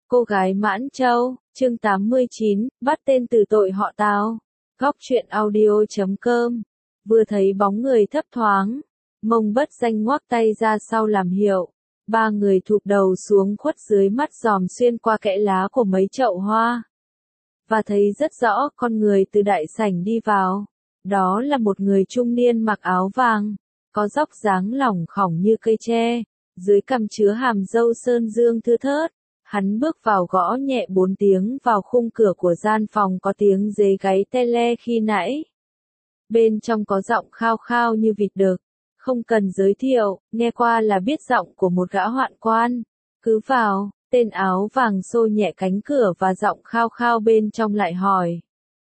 Cô gái Mãn Châu, chương 89, bắt tên từ tội họ Tào. Góc truyện audio.com. Vừa thấy bóng người thấp thoáng, Mông Bất Danh ngoắc tay ra sau làm hiệu. Ba người thụp đầu xuống khuất dưới mắt giòm xuyên qua kẽ lá của mấy chậu hoa. Và thấy rất rõ con người từ đại sảnh đi vào. Đó là một người trung niên mặc áo vàng, có dốc dáng lỏng khỏng như cây tre, dưới cằm chứa hàm râu sơn dương thưa thớt. Hắn bước vào gõ nhẹ 4 tiếng vào khung cửa của gian phòng có tiếng dế gáy tele khi nãy. Bên trong có giọng khao khao như vịt đực. Không cần giới thiệu, nghe qua là biết giọng của một gã hoạn quan. Cứ vào, tên áo vàng xô nhẹ cánh cửa và giọng khao khao bên trong lại hỏi.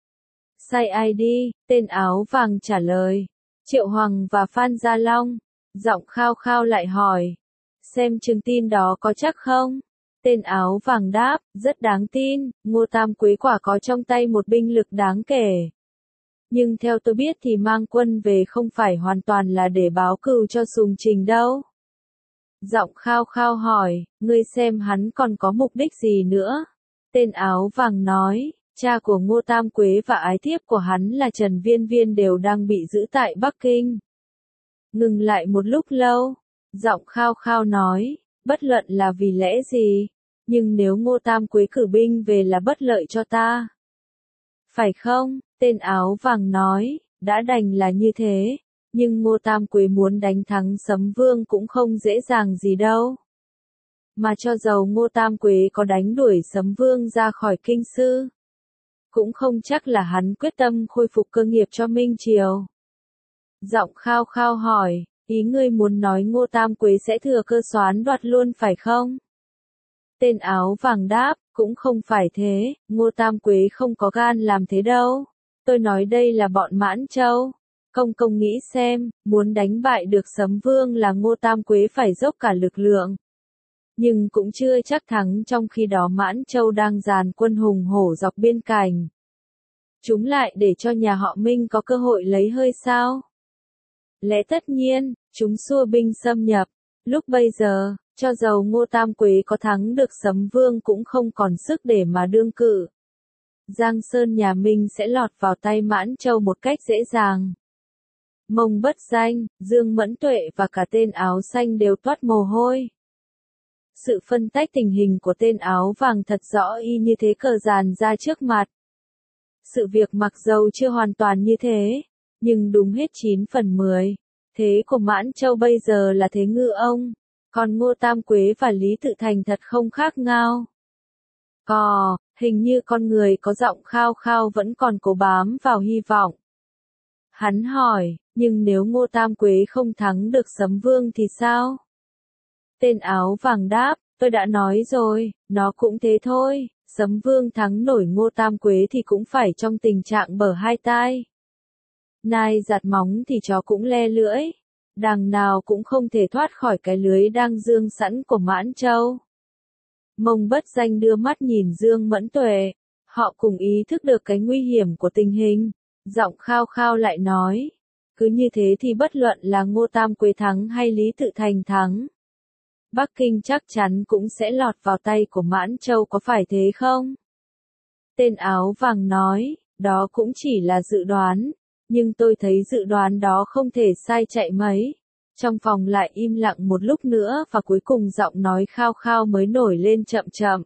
Sai ai đi, tên áo vàng trả lời. Triệu Hoàng và Phan Gia Long. Giọng khao khao lại hỏi. Xem chừng tin đó có chắc không? Tên áo vàng đáp, rất đáng tin, Ngô Tam Quế quả có trong tay một binh lực đáng kể. Nhưng theo tôi biết thì mang quân về không phải hoàn toàn là để báo cừu cho Sùng Trình đâu. Giọng khao khao hỏi, ngươi xem hắn còn có mục đích gì nữa? Tên áo vàng nói, cha của Ngô Tam Quế và ái thiếp của hắn là Trần Viên Viên đều đang bị giữ tại Bắc Kinh. Ngừng lại một lúc lâu, giọng khao khao nói, bất luận là vì lẽ gì, nhưng nếu Ngô Tam Quế cử binh về là bất lợi cho ta. Phải không? Tên áo vàng nói, đã đành là như thế, nhưng Ngô Tam Quế muốn đánh thắng Sấm Vương cũng không dễ dàng gì đâu. Mà cho dầu Ngô Tam Quế có đánh đuổi Sấm Vương ra khỏi kinh sư, cũng không chắc là hắn quyết tâm khôi phục cơ nghiệp cho Minh Triều. Giọng khao khao hỏi, ý ngươi muốn nói Ngô Tam Quế sẽ thừa cơ soán đoạt luôn phải không? Tên áo vàng đáp, cũng không phải thế, Ngô Tam Quế không có gan làm thế đâu. Tôi nói đây là bọn Mãn Châu. Công nghĩ xem, muốn đánh bại được Sấm Vương là Ngô Tam Quế phải dốc cả lực lượng. Nhưng cũng chưa chắc thắng, trong khi đó Mãn Châu đang dàn quân hùng hổ dọc biên cảnh. Chúng lại để cho nhà họ Minh có cơ hội lấy hơi sao? Lẽ tất nhiên, chúng xua binh xâm nhập. Lúc bây giờ, cho dầu Ngô Tam Quế có thắng được Sấm Vương cũng không còn sức để mà đương cự. Giang Sơn nhà Minh sẽ lọt vào tay Mãn Châu một cách dễ dàng. Mông Bất Danh, Dương Mẫn Tuệ và cả tên áo xanh đều toát mồ hôi. Sự phân tách tình hình của tên áo vàng thật rõ y như thế cờ dàn ra trước mặt. Sự việc mặc dầu chưa hoàn toàn như thế, nhưng đúng hết 9 phần 10. Thế của Mãn Châu bây giờ là thế ngư ông, còn Ngô Tam Quế và Lý Tự Thành thật không khác ngao. Hình như con người có giọng khao khao vẫn còn cố bám vào hy vọng. Hắn hỏi, nhưng nếu Ngô Tam Quế không thắng được Sấm Vương thì sao? Tên áo vàng đáp, tôi đã nói rồi, nó cũng thế thôi, Sấm Vương thắng nổi Ngô Tam Quế thì cũng phải trong tình trạng bở hai tai. Nai giặt móng thì chó cũng le lưỡi, đằng nào cũng không thể thoát khỏi cái lưới đang dương sẵn của Mãn Châu. Mông Bất Danh đưa mắt nhìn Dương Mẫn Tuệ, họ cùng ý thức được cái nguy hiểm của tình hình, giọng khao khao lại nói, cứ như thế thì bất luận là Ngô Tam Quế thắng hay Lý Tự Thành thắng, Bắc Kinh chắc chắn cũng sẽ lọt vào tay của Mãn Châu, có phải thế không? Tên áo vàng nói, đó cũng chỉ là dự đoán, nhưng tôi thấy dự đoán đó không thể sai chạy mấy. Trong phòng lại im lặng một lúc nữa và cuối cùng giọng nói khao khao mới nổi lên chậm chậm.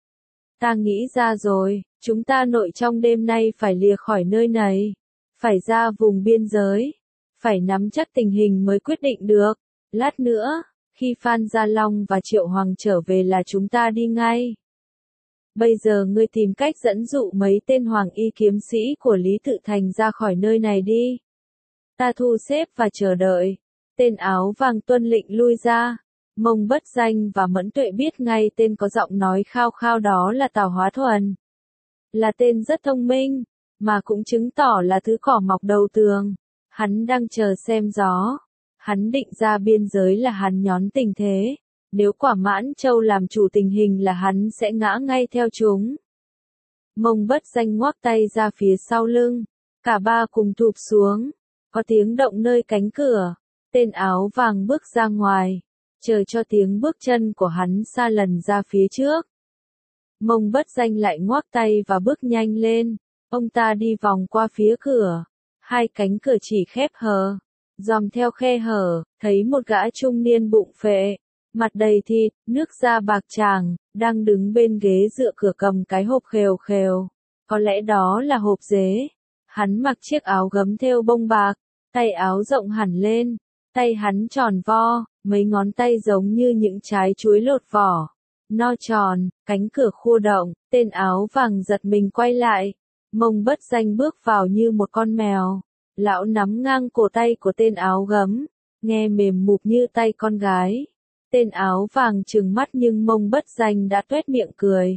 Ta nghĩ ra rồi, chúng ta nội trong đêm nay phải lìa khỏi nơi này, phải ra vùng biên giới, phải nắm chắc tình hình mới quyết định được. Lát nữa, khi Phan Gia Long và Triệu Hoàng trở về là chúng ta đi ngay. Bây giờ ngươi tìm cách dẫn dụ mấy tên hoàng y kiếm sĩ của Lý Tự Thành ra khỏi nơi này đi. Ta thu xếp và chờ đợi. Tên áo vàng tuân lệnh lui ra. Mông Bất Danh và Mẫn Tuệ biết ngay tên có giọng nói khao khao đó là Tào Hóa Thuần. Là tên rất thông minh, mà cũng chứng tỏ là thứ cỏ mọc đầu tường. Hắn đang chờ xem gió. Hắn định ra biên giới là hắn nhón tình thế. Nếu quả Mãn Châu làm chủ tình hình là hắn sẽ ngã ngay theo chúng. Mông Bất Danh ngoắc tay ra phía sau lưng. Cả ba cùng thụp xuống. Có tiếng động nơi cánh cửa. Tên áo vàng bước ra ngoài. Chờ cho tiếng bước chân của hắn xa lần ra phía trước. Mông Bất Danh lại ngoác tay và bước nhanh lên. Ông ta đi vòng qua phía cửa. Hai cánh cửa chỉ khép hờ. Dòm theo khe hở, thấy một gã trung niên bụng phệ, mặt đầy thịt, nước da bạc tràng, đang đứng bên ghế dựa cửa cầm cái hộp khều khều. Có lẽ đó là hộp dế. Hắn mặc chiếc áo gấm thêu bông bạc, tay áo rộng hẳn lên, tay hắn tròn vo, mấy ngón tay giống như những trái chuối lột vỏ. No tròn, cánh cửa khua động, tên áo vàng giật mình quay lại. Mông Bất Danh bước vào như một con mèo. Lão nắm ngang cổ tay của tên áo gấm, nghe mềm mụp như tay con gái. Tên áo vàng trừng mắt nhưng Mông Bất Danh đã tuét miệng cười.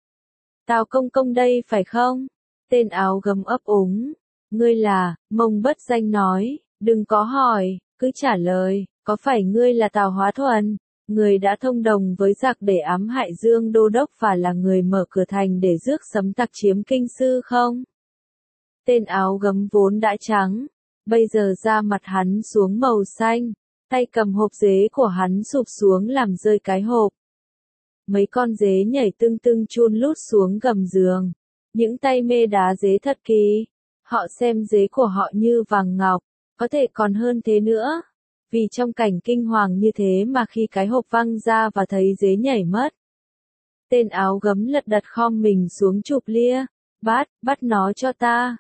Tào công công đây phải không? Tên áo gấm ấp úng. Ngươi là, Mông Bất Danh nói, đừng có hỏi, cứ trả lời, có phải ngươi là Tào Hóa Thuần, người đã thông đồng với giặc để ám hại Dương Đô Đốc và là người mở cửa thành để rước sấm tặc chiếm kinh sư không? Tên áo gấm vốn đã trắng, bây giờ da mặt hắn xuống màu xanh, tay cầm hộp dế của hắn sụp xuống làm rơi cái hộp. Mấy con dế nhảy tưng tưng chun lút xuống gầm giường, những tay mê đá dế thật kỳ, họ xem dế của họ như vàng ngọc, có thể còn hơn thế nữa, vì trong cảnh kinh hoàng như thế mà khi cái hộp văng ra và thấy dế nhảy mất. Tên áo gấm lật đật khom mình xuống chụp lia, bắt nó cho ta.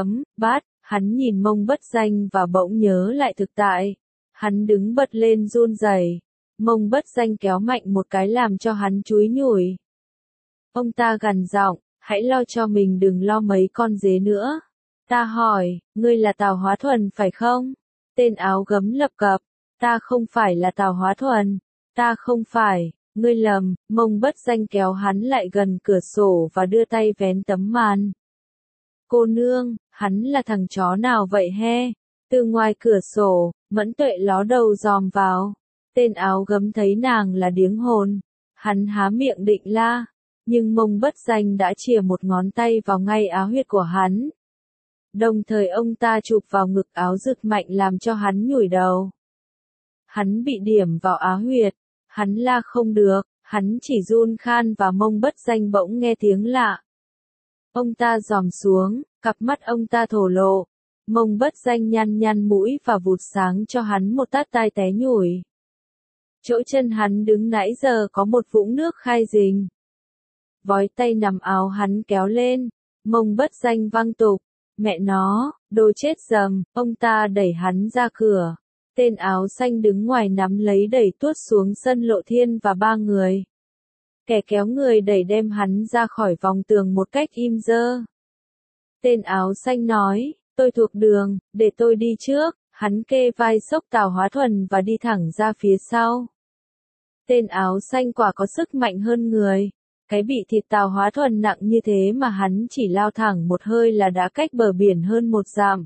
Hắn nhìn Mông Bất Danh và bỗng nhớ lại thực tại. Hắn đứng bật lên run rẩy. Mông Bất Danh kéo mạnh một cái làm cho hắn chúi nhủi. Ông ta gằn giọng, hãy lo cho mình đừng lo mấy con dế nữa. Ta hỏi, ngươi là Tào Hóa Thuần phải không? Tên áo gấm lập cập, ta không phải là Tào Hóa Thuần, ta không phải, ngươi lầm. Mông Bất Danh kéo hắn lại gần cửa sổ và đưa tay vén tấm màn. Cô nương, hắn là thằng chó nào vậy he? Từ ngoài cửa sổ, Mẫn Tuệ ló đầu dòm vào. Tên áo gấm thấy nàng là điếng hồn. Hắn há miệng định la, nhưng Mông Bất Danh đã chìa một ngón tay vào ngay áo huyệt của hắn. Đồng thời ông ta chụp vào ngực áo rực mạnh làm cho hắn nhủi đầu. Hắn bị điểm vào áo huyệt, hắn la không được, hắn chỉ run khan và Mông Bất Danh bỗng nghe tiếng lạ. Ông ta dòm xuống, cặp mắt ông ta thổ lộ. Mông Bất Danh nhăn nhăn mũi và vụt sáng cho hắn một tát tai té nhủi. Chỗ chân hắn đứng nãy giờ có một vũng nước khai rình. Vói tay nằm áo hắn kéo lên. Mông Bất Danh văng tục. Mẹ nó, đồ chết dầm, ông ta đẩy hắn ra cửa. Tên áo xanh đứng ngoài nắm lấy đẩy tuốt xuống sân Lộ Thiên và ba người. Kẻ kéo người đẩy đem hắn ra khỏi vòng tường một cách im dơ. Tên áo xanh nói, tôi thuộc đường, để tôi đi trước. Hắn kê vai xốc Tào Hóa Thuần và đi thẳng ra phía sau. Tên áo xanh quả có sức mạnh hơn người. Cái bị thịt Tào Hóa Thuần nặng như thế mà hắn chỉ lao thẳng một hơi là đã cách bờ biển hơn một dặm.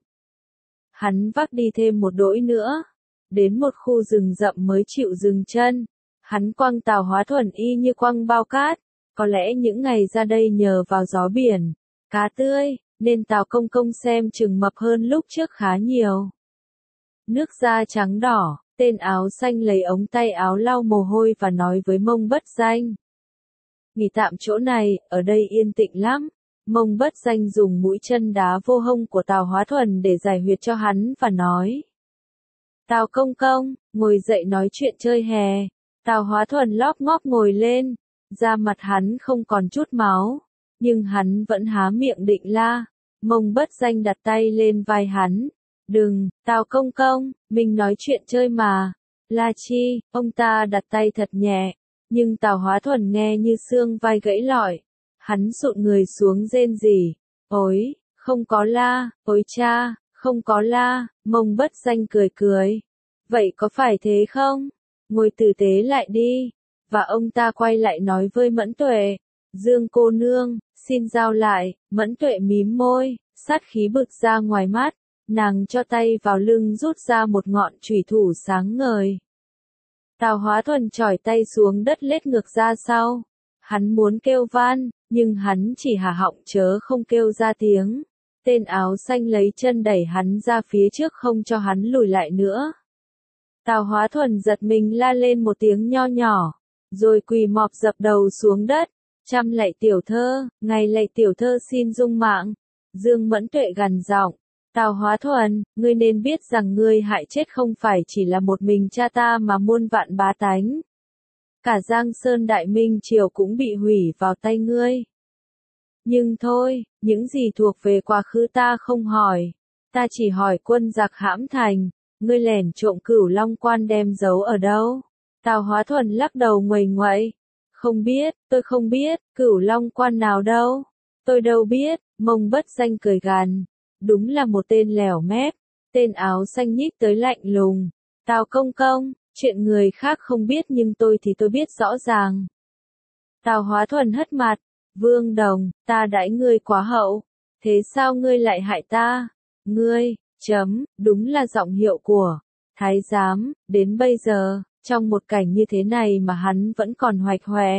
Hắn vác đi thêm một đỗi nữa. Đến một khu rừng rậm mới chịu dừng chân. Hắn quăng Tào Hóa Thuần y như quăng bao cát. Có lẽ những ngày ra đây nhờ vào gió biển, cá tươi, nên Tào công công xem chừng mập hơn lúc trước khá nhiều. Nước da trắng đỏ, tên áo xanh lấy ống tay áo lau mồ hôi và nói với Mông Bất Danh. Nghỉ tạm chỗ này, ở đây yên tĩnh lắm. Mông Bất Danh dùng mũi chân đá vô hông của Tào Hóa Thuần để giải huyệt cho hắn và nói. Tào công công, ngồi dậy nói chuyện chơi hè. Tào Hóa Thuần lóp ngóp ngồi lên, da mặt hắn không còn chút máu, nhưng hắn vẫn há miệng định la. Mông Bất Danh đặt tay lên vai hắn. Đừng, Tào công công, mình nói chuyện chơi mà. La chi, ông ta đặt tay thật nhẹ, nhưng Tào Hóa Thuần nghe như xương vai gãy lỏi. Hắn sụn người xuống rên rỉ. Ôi, không có la, ôi cha, không có la. Mông Bất Danh cười cười. Vậy có phải thế không? Ngồi tử tế lại đi. Và ông ta quay lại nói với Mẫn Tuệ. Dương cô nương, xin giao lại. Mẫn Tuệ mím môi, sát khí bực ra ngoài mắt. Nàng cho tay vào lưng rút ra một ngọn chủy thủ sáng ngời. Tào Hóa Thuần chỏi tay xuống đất lết ngược ra sau. Hắn muốn kêu van, nhưng hắn chỉ há họng chớ không kêu ra tiếng. Tên áo xanh lấy chân đẩy hắn ra phía trước không cho hắn lùi lại nữa. Tào Hóa Thuần giật mình la lên một tiếng nho nhỏ, rồi quỳ mọp dập đầu xuống đất. Trăm lạy tiểu thơ, ngày lạy tiểu thơ xin dung mạng. Dương Mẫn Tuệ gằn giọng. Tào Hóa Thuần, ngươi nên biết rằng ngươi hại chết không phải chỉ là một mình cha ta mà muôn vạn bá tánh. Cả Giang Sơn Đại Minh Triều cũng bị hủy vào tay ngươi. Nhưng thôi, những gì thuộc về quá khứ ta không hỏi. Ta chỉ hỏi quân giặc hãm thành, ngươi lẻn trộm Cửu Long Quan đem giấu ở đâu? Tào Hóa Thuần lắc đầu nguầy nguậy. Không biết, tôi không biết, Cửu Long Quan nào đâu? Tôi đâu biết, Mông Bất Danh cười gằn. Đúng là một tên lèo mép, tên áo xanh nhích tới lạnh lùng. Tào công công, chuyện người khác không biết nhưng tôi thì tôi biết rõ ràng. Tào Hóa Thuần hất mặt. Vương Đồng, ta đãi ngươi quá hậu. Thế sao ngươi lại hại ta? Ngươi, đúng là giọng hiệu của Thái giám, đến bây giờ, trong một cảnh như thế này mà hắn vẫn còn hoạch hoẹ.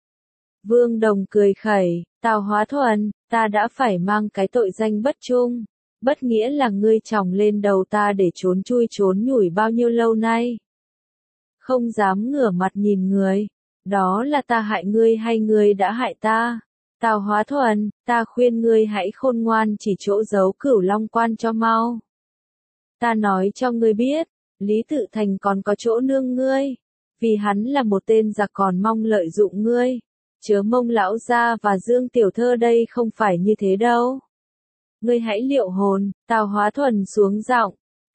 Vương Đồng cười khẩy, Tào Hóa Thuần, ta đã phải mang cái tội danh bất trung, bất nghĩa là ngươi chòng lên đầu ta để trốn chui trốn nhủi bao nhiêu lâu nay. Không dám ngửa mặt nhìn người, đó là ta hại ngươi hay ngươi đã hại ta? Tào Hóa Thuần, ta khuyên ngươi hãy khôn ngoan chỉ chỗ giấu Cửu Long Quan cho mau. Ta nói cho ngươi biết, Lý Tự Thành còn có chỗ nương ngươi, vì hắn là một tên giặc còn mong lợi dụng ngươi. Chớ Mông lão gia và Dương tiểu thơ đây không phải như thế đâu. Ngươi hãy liệu hồn. Tào Hóa Thuần xuống giọng.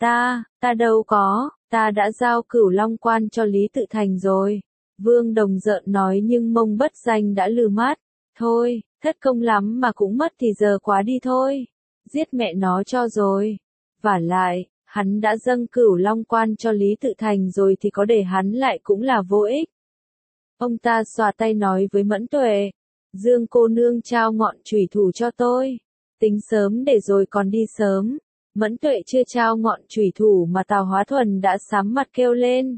Ta đâu có, ta đã giao Cửu Long Quan cho Lý Tự Thành rồi. Vương Đồng giận nói nhưng Mông Bất Danh đã lừ mắt. Thôi, thất công lắm mà cũng mất thì giờ quá đi thôi. Giết mẹ nó cho rồi. Vả lại, hắn đã dâng Cửu Long Quan cho Lý Tự Thành rồi thì có để hắn lại cũng là vô ích. Ông ta xòa tay nói với Mẫn Tuệ. Dương cô nương trao ngọn chủy thủ cho tôi. Tính sớm để rồi còn đi sớm. Mẫn Tuệ chưa trao ngọn chủy thủ mà Tào Hóa Thuần đã sám mặt kêu lên.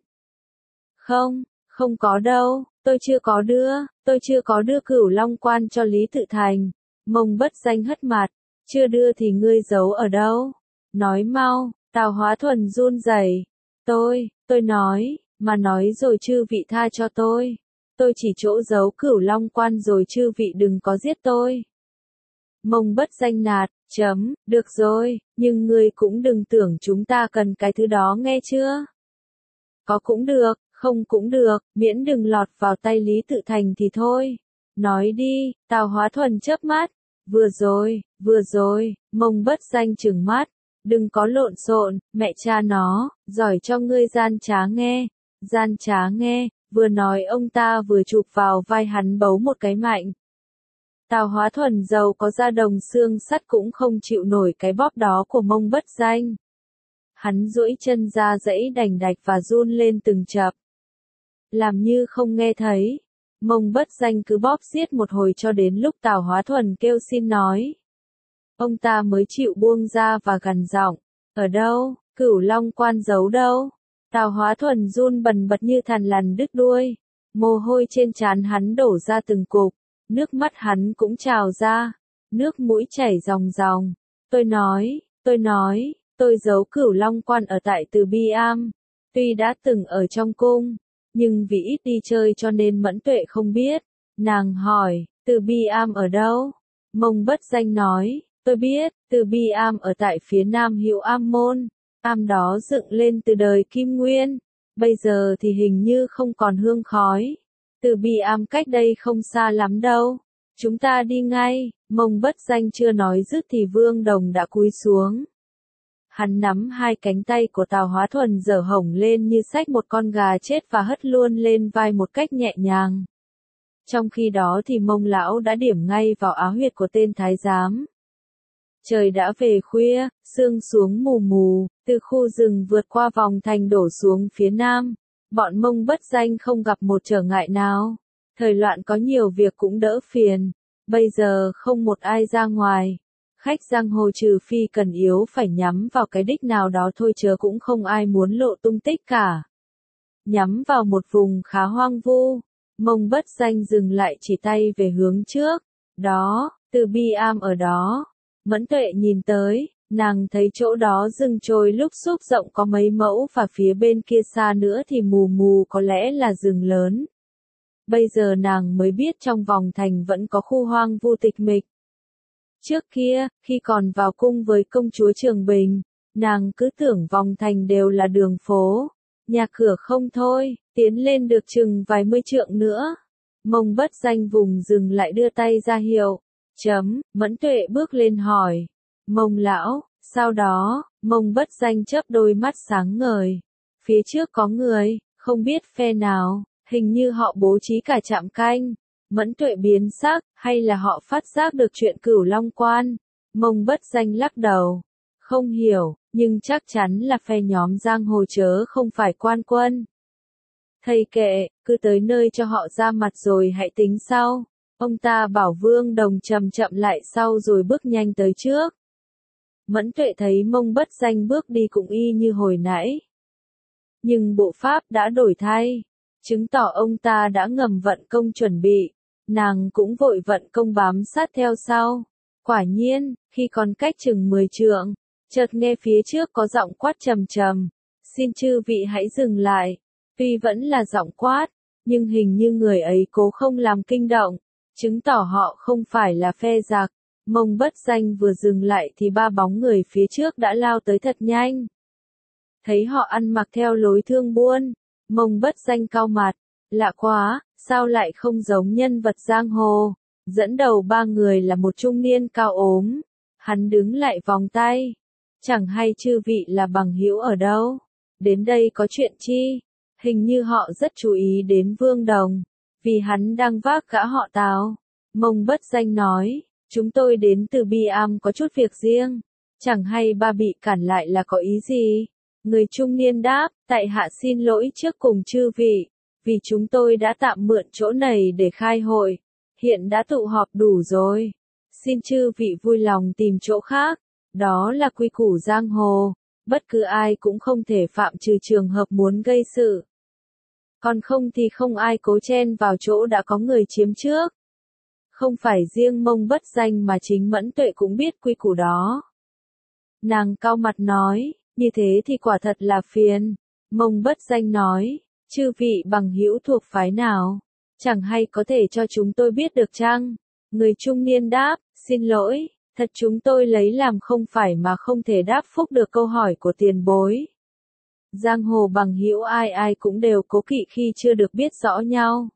Không có đâu, tôi chưa có đưa Cửu Long Quan cho Lý Tự Thành. Mông Bất Danh hất mặt, chưa đưa thì ngươi giấu ở đâu? Nói mau. Tào Hóa Thuần run rẩy. Tôi nói rồi chư vị tha cho tôi. Tôi chỉ chỗ giấu Cửu Long Quan rồi chư vị đừng có giết tôi. Mông Bất Danh nạt, được rồi, nhưng ngươi cũng đừng tưởng chúng ta cần cái thứ đó nghe chưa? Có cũng được, không cũng được, miễn đừng lọt vào tay Lý Tự Thành thì thôi. Nói đi, Tào Hóa Thuần chớp mắt. Vừa rồi, Mông Bất Danh trừng mắt. Đừng có lộn xộn, mẹ cha nó, giỏi cho ngươi gian trá nghe, vừa nói ông ta vừa chụp vào vai hắn bấu một cái mạnh. Tào Hóa Thuần giàu có da đồng xương sắt cũng không chịu nổi cái bóp đó của Mông Bất Danh. Hắn duỗi chân ra giãy đành đạch và run lên từng chập. Làm như không nghe thấy. Mông Bất Danh cứ bóp xiết một hồi cho đến lúc Tào Hóa Thuần kêu xin nói. Ông ta mới chịu buông ra và gằn giọng. Ở đâu? Cửu Long Quan giấu đâu? Tào Hóa Thuần run bần bật như thằn lằn đứt đuôi. Mồ hôi trên trán hắn đổ ra từng cục. Nước mắt hắn cũng trào ra. Nước mũi chảy ròng ròng. Tôi giấu Cửu Long Quan ở tại Từ Bi Am. Tuy đã từng ở trong cung, nhưng vì ít đi chơi cho nên Mẫn Tuệ không biết. Nàng hỏi, Từ Bi Am ở đâu? Mông Bất Danh nói, tôi biết, Từ Bi Am ở tại phía nam Hữu Am Môn. Am đó dựng lên từ đời Kim Nguyên. Bây giờ thì hình như không còn hương khói. Từ Bi Am cách đây không xa lắm đâu. Chúng ta đi ngay. Mông Bất Danh chưa nói dứt thì Vương Đồng đã cúi xuống. Hắn nắm hai cánh tay của Tào Hóa Thuần giở hổng lên như xách một con gà chết và hất luôn lên vai một cách nhẹ nhàng. Trong khi đó thì Mông lão đã điểm ngay vào áo huyệt của tên thái giám. Trời đã về khuya, sương xuống mù mù, từ khu rừng vượt qua vòng thành đổ xuống phía nam. Bọn Mông Bất Danh không gặp một trở ngại nào. Thời loạn có nhiều việc cũng đỡ phiền. Bây giờ không một ai ra ngoài. Khách giang hồ trừ phi cần yếu phải nhắm vào cái đích nào đó thôi chớ cũng không ai muốn lộ tung tích cả. Nhắm vào một vùng khá hoang vu. Mông Bất Danh dừng lại chỉ tay về hướng trước. Đó, Từ Bi Am ở đó. Mẫn Tuệ nhìn tới, nàng thấy chỗ đó rừng trôi lúc xúc rộng có mấy mẫu và phía bên kia xa nữa thì mù mù có lẽ là rừng lớn. bây giờ nàng mới biết trong vòng thành vẫn có khu hoang vu tịch mịch. Trước kia, khi còn vào cung với công chúa Trường Bình, nàng cứ tưởng vòng thành đều là đường phố, nhà cửa không thôi, tiến lên được chừng vài mươi trượng nữa. Mông Bất Danh vùng dừng lại đưa tay ra hiệu. Mẫn Tuệ bước lên hỏi. Mông lão, sau đó, Mông Bất Danh chớp đôi mắt sáng ngời. Phía trước có người, không biết phe nào, hình như họ bố trí cả trạm canh. Mẫn Tuệ biến sắc, hay là họ phát giác được chuyện Cửu Long Quan? Mông Bất Danh lắc đầu. Không hiểu, nhưng chắc chắn là phe nhóm giang hồ chớ không phải quan quân. Thầy kệ, cứ tới nơi cho họ ra mặt rồi hãy tính sau. Ông ta bảo Vương Đồng chậm chậm lại sau rồi bước nhanh tới trước. Mẫn Tuệ thấy Mông Bất Danh bước đi cũng y như hồi nãy. Nhưng bộ pháp đã đổi thay, chứng tỏ ông ta đã ngầm vận công chuẩn bị. Nàng cũng vội vận công bám sát theo sau. Quả nhiên, khi còn cách chừng 10 trượng, chợt nghe phía trước có giọng quát trầm trầm. Xin chư vị hãy dừng lại. Tuy vẫn là giọng quát, nhưng hình như người ấy cố không làm kinh động, chứng tỏ họ không phải là phe giặc. Mông Bất Danh vừa dừng lại thì ba bóng người phía trước đã lao tới thật nhanh. Thấy họ ăn mặc theo lối thương buôn, Mông Bất Danh cau mặt. Lạ quá, sao lại không giống nhân vật giang hồ? Dẫn đầu ba người là một trung niên cao ốm. Hắn đứng lại vòng tay. Chẳng hay chư vị là bằng hữu ở đâu? Đến đây có chuyện chi? Hình như họ rất chú ý đến Vương Đồng, vì hắn đang vác gã họ Tào. Mông Bất Danh nói, chúng tôi đến từ Bi Am có chút việc riêng. Chẳng hay ba bị cản lại là có ý gì? Người trung niên đáp, tại hạ xin lỗi trước cùng chư vị, vì chúng tôi đã tạm mượn chỗ này để khai hội, hiện đã tụ họp đủ rồi. Xin chư vị vui lòng tìm chỗ khác, đó là quy củ giang hồ, bất cứ ai cũng không thể phạm trừ trường hợp muốn gây sự. Còn không thì không ai cố chen vào chỗ đã có người chiếm trước. Không phải riêng Mông Bất Danh mà chính Mẫn Tuệ cũng biết quy củ đó. Nàng cau mặt nói, như thế thì quả thật là phiền. Mông Bất Danh nói, chư vị bằng hữu thuộc phái nào? Chẳng hay có thể cho chúng tôi biết được chăng? Người trung niên đáp, xin lỗi, thật chúng tôi lấy làm không phải mà không thể đáp phúc được câu hỏi của tiền bối. Giang hồ bằng hữu ai ai cũng đều cố kỵ khi chưa được biết rõ nhau.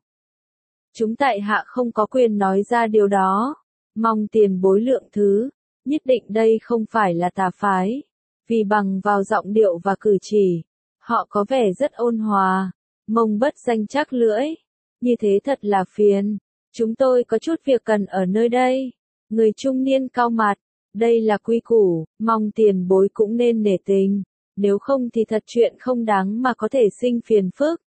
Chúng tại hạ không có quyền nói ra điều đó. Mong tiền bối lượng thứ, nhất định đây không phải là tà phái. Vì bằng vào giọng điệu và cử chỉ, họ có vẻ rất ôn hòa. Mông Bất Danh chắc lưỡi. Như thế thật là phiền. Chúng tôi có chút việc cần ở nơi đây. Người trung niên cau mặt. Đây là quy củ, mong tiền bối cũng nên nể tình. Nếu không thì thật chuyện không đáng mà có thể sinh phiền phức.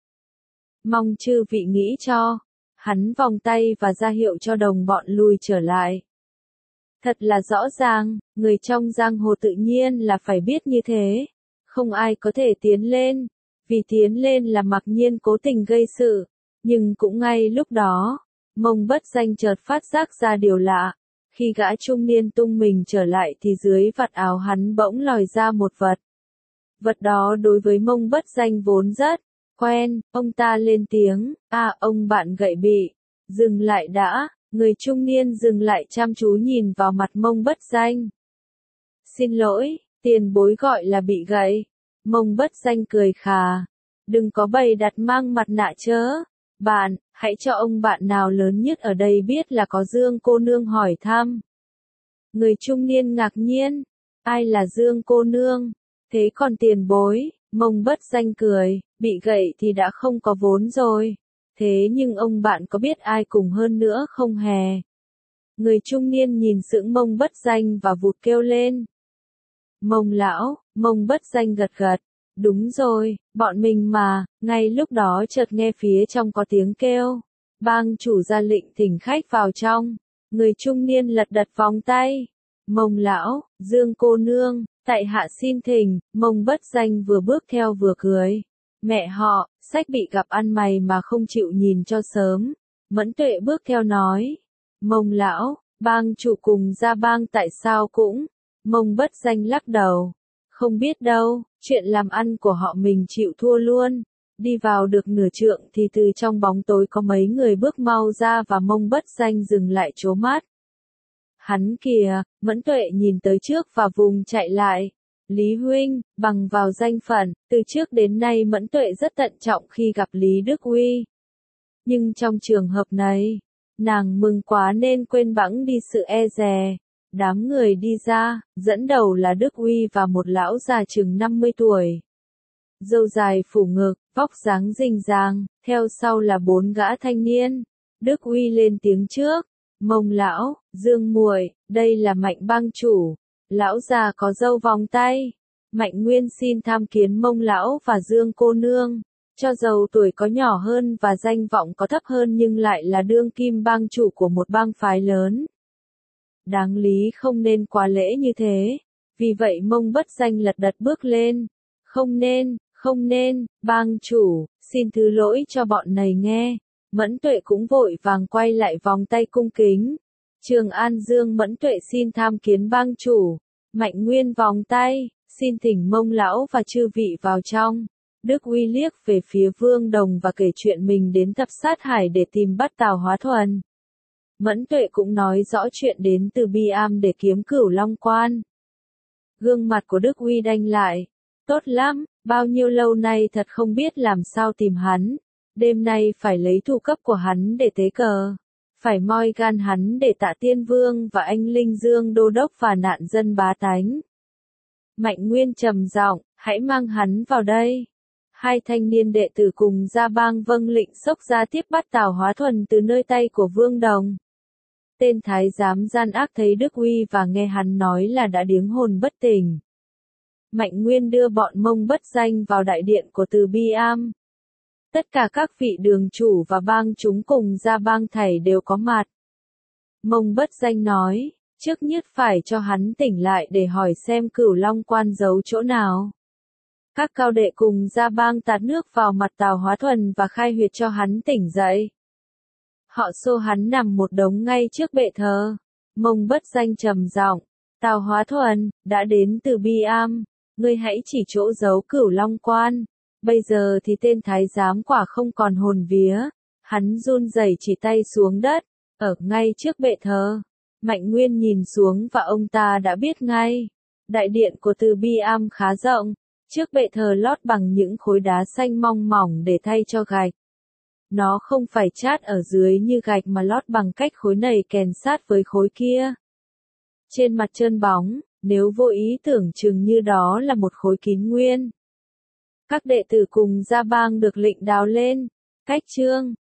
Mong chư vị nghĩ cho. Hắn vòng tay và ra hiệu cho đồng bọn lùi trở lại. Thật là rõ ràng, người trong giang hồ tự nhiên là phải biết như thế. Không ai có thể tiến lên. Vì tiến lên là mặc nhiên cố tình gây sự. Nhưng cũng ngay lúc đó, Mông Bất Danh chợt phát giác ra điều lạ. Khi gã trung niên tung mình trở lại thì dưới vạt áo hắn bỗng lòi ra một vật. Vật đó đối với Mông Bất Danh vốn rất quen, ông ta lên tiếng, ông bạn gậy bị, dừng lại đã, người trung niên dừng lại chăm chú nhìn vào mặt Mông Bất Danh. Xin lỗi, tiền bối gọi là bị gậy. Mông Bất Danh cười khà, đừng có bày đặt mang mặt nạ chớ. Bạn, hãy cho ông bạn nào lớn nhất ở đây biết là có Dương cô nương hỏi thăm. Người trung niên ngạc nhiên, ai là Dương cô nương? Thế còn tiền bối? Mông Bất Danh cười, bị gậy thì đã không có vốn rồi. Thế nhưng ông bạn có biết ai cùng hơn nữa không hè? Người trung niên nhìn sững Mông Bất Danh và vụt kêu lên. Mông lão, Mông Bất Danh gật gật. Đúng rồi, bọn mình mà. Ngay lúc đó chợt nghe phía trong có tiếng kêu. Bang chủ ra lệnh thỉnh khách vào trong. Người trung niên lật đật vòng tay. Mông lão, Dương cô nương, tại hạ xin thỉnh. Mông Bất Danh vừa bước theo vừa cười. Mẹ họ, sách bị gặp ăn mày mà không chịu nhìn cho sớm. Mẫn Tuệ bước theo nói. Mông lão, bang chủ cùng ra bang tại sao cũng. Mông Bất Danh lắc đầu. Không biết đâu, chuyện làm ăn của họ mình chịu thua luôn. Đi vào được nửa trượng thì từ trong bóng tối có mấy người bước mau ra và Mông Bất Danh dừng lại trố mắt. Hắn kìa, Mẫn Tuệ nhìn tới trước và vùng chạy lại. Lý huynh, bằng vào danh phận, từ trước đến nay Mẫn Tuệ rất thận trọng khi gặp Lý Đức Uy. Nhưng trong trường hợp này, nàng mừng quá nên quên bẵng đi sự e dè. Đám người đi ra, dẫn đầu là Đức Uy và một lão già chừng 50 tuổi. Râu dài phủ ngực, vóc dáng rình ràng, theo sau là 4 gã thanh niên. Đức Uy lên tiếng trước, Mông lão, Dương muội, đây là Mạnh bang chủ. Lão già có râu vòng tay. Mạnh Nguyên xin tham kiến Mông lão và Dương cô nương. Cho dầu tuổi có nhỏ hơn và danh vọng có thấp hơn nhưng lại là đương kim bang chủ của một bang phái lớn. Đáng lý không nên quá lễ như thế. Vì vậy Mông Bất Danh lật đật bước lên. Không nên, bang chủ, xin thứ lỗi cho bọn này nghe. Mẫn Tuệ cũng vội vàng quay lại vòng tay cung kính. Trường An Dương Mẫn Tuệ xin tham kiến bang chủ. Mạnh Nguyên vòng tay, xin thỉnh Mông lão và chư vị vào trong. Đức Uy liếc về phía Vương Đồng và kể chuyện mình đến Thập Sát Hải để tìm bắt Tào Hóa Thuần. Mẫn Tuệ cũng nói rõ chuyện đến từ Bi Am để kiếm Cửu Long Quan. Gương mặt của Đức Uy đanh lại. Tốt lắm, bao nhiêu lâu nay thật không biết làm sao tìm hắn. Đêm nay phải lấy thủ cấp của hắn để tế cờ. Phải moi gan hắn để Tạ Tiên Vương và anh Linh Dương đô đốc và nạn dân bá tánh. Mạnh Nguyên trầm giọng, hãy mang hắn vào đây. Hai thanh niên đệ tử cùng Gia Bang vâng lệnh xốc ra tiếp bắt Tào Hóa Thuần từ nơi tay của Vương Đồng. Tên thái giám gian ác thấy Đức Uy và nghe hắn nói là đã điếng hồn bất tỉnh. Mạnh Nguyên đưa bọn Mông Bất Danh vào đại điện của Từ Bi Am. Tất cả các vị đường chủ và bang chúng cùng Gia Bang thảy đều có mặt. Mông Bất Danh nói, trước nhất phải cho hắn tỉnh lại để hỏi xem Cửu Long Quan giấu chỗ nào. Các cao đệ cùng Gia Bang tạt nước vào mặt Tào Hóa Thuần và khai huyệt cho hắn tỉnh dậy. Họ xô hắn nằm một đống ngay trước bệ thờ. Mông Bất Danh trầm giọng, Tào Hóa Thuần, đã đến từ Bi Am, ngươi hãy chỉ chỗ giấu Cửu Long Quan. Bây giờ thì tên thái giám quả không còn hồn vía. Hắn run rẩy chỉ tay xuống đất, ở ngay trước bệ thờ. Mạnh Nguyên nhìn xuống và ông ta đã biết ngay. Đại điện của Từ Bi Am khá rộng, trước bệ thờ lót bằng những khối đá xanh mong mỏng để thay cho gạch. Nó không phải chát ở dưới như gạch mà lót bằng cách khối này kèn sát với khối kia. Trên mặt trơn bóng, nếu vô ý tưởng chừng như đó là một khối kín nguyên. Các đệ tử cùng Gia Bang được lệnh đào lên. Cách chương